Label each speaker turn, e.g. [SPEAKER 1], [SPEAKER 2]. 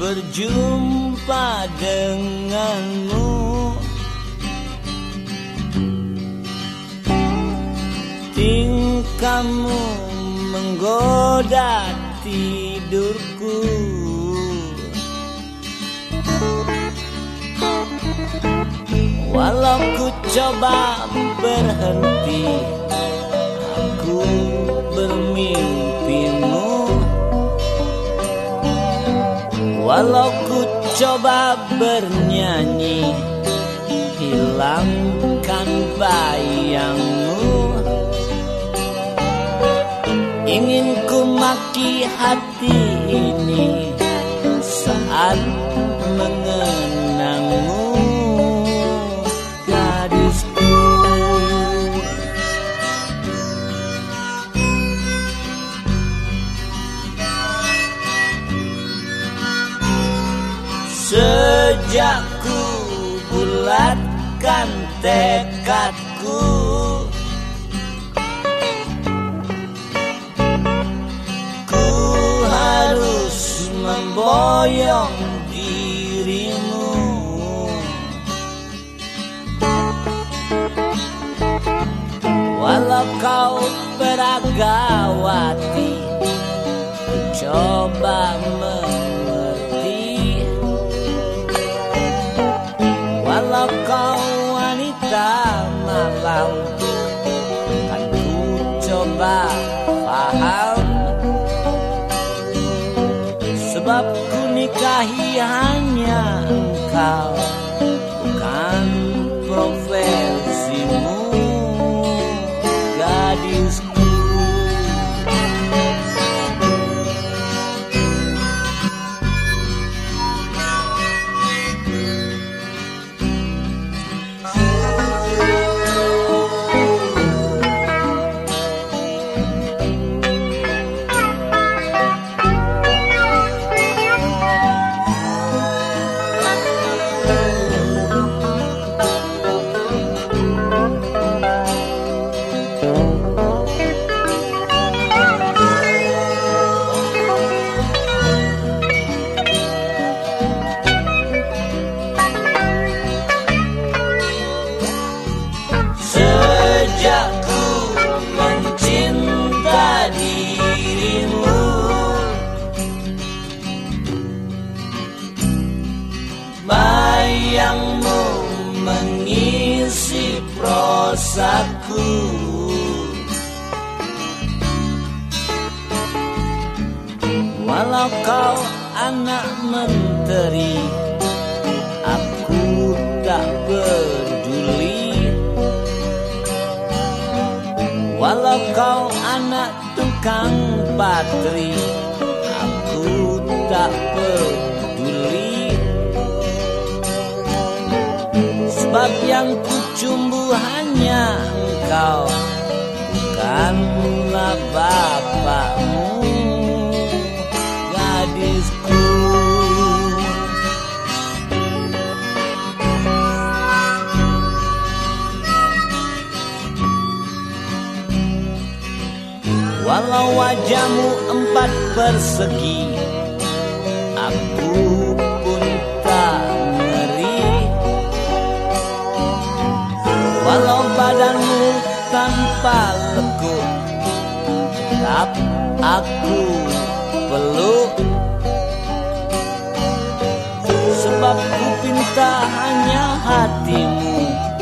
[SPEAKER 1] berjumpa denganmu. Tingkahmu menggoda tidurku. Walau ku coba berhenti, aku bermimpimu. Walau ku coba bernyanyi, hilangkan bayangmu. Ingin ku maki hati ini saat mengenangmu, gadisku. Sejak ku bulatkan tekadku, ku harus memboyong dirimu. Walau kau peragawati, ku coba mengerti. Walau kau wanita malam, kan ku coba paham. Sebab ku nikahi hanya engkau, bukan profesimu, gadisku. Sejak ku mencinta dirimu, bayangmu mengisi prosaku. Walau kau anak menteri, aku tak peduli. Walau kau anak tukang patri, aku tak peduli. Sebab yang ku cumbu hanya engkau, bukanlah bapakmu, gadisku. Walau wajahmu empat persegi, aku pun tak ngeri. Walau badanmu tanpa lekuk, tetap aku peluk. Sebab ku pinta hanya hatimu,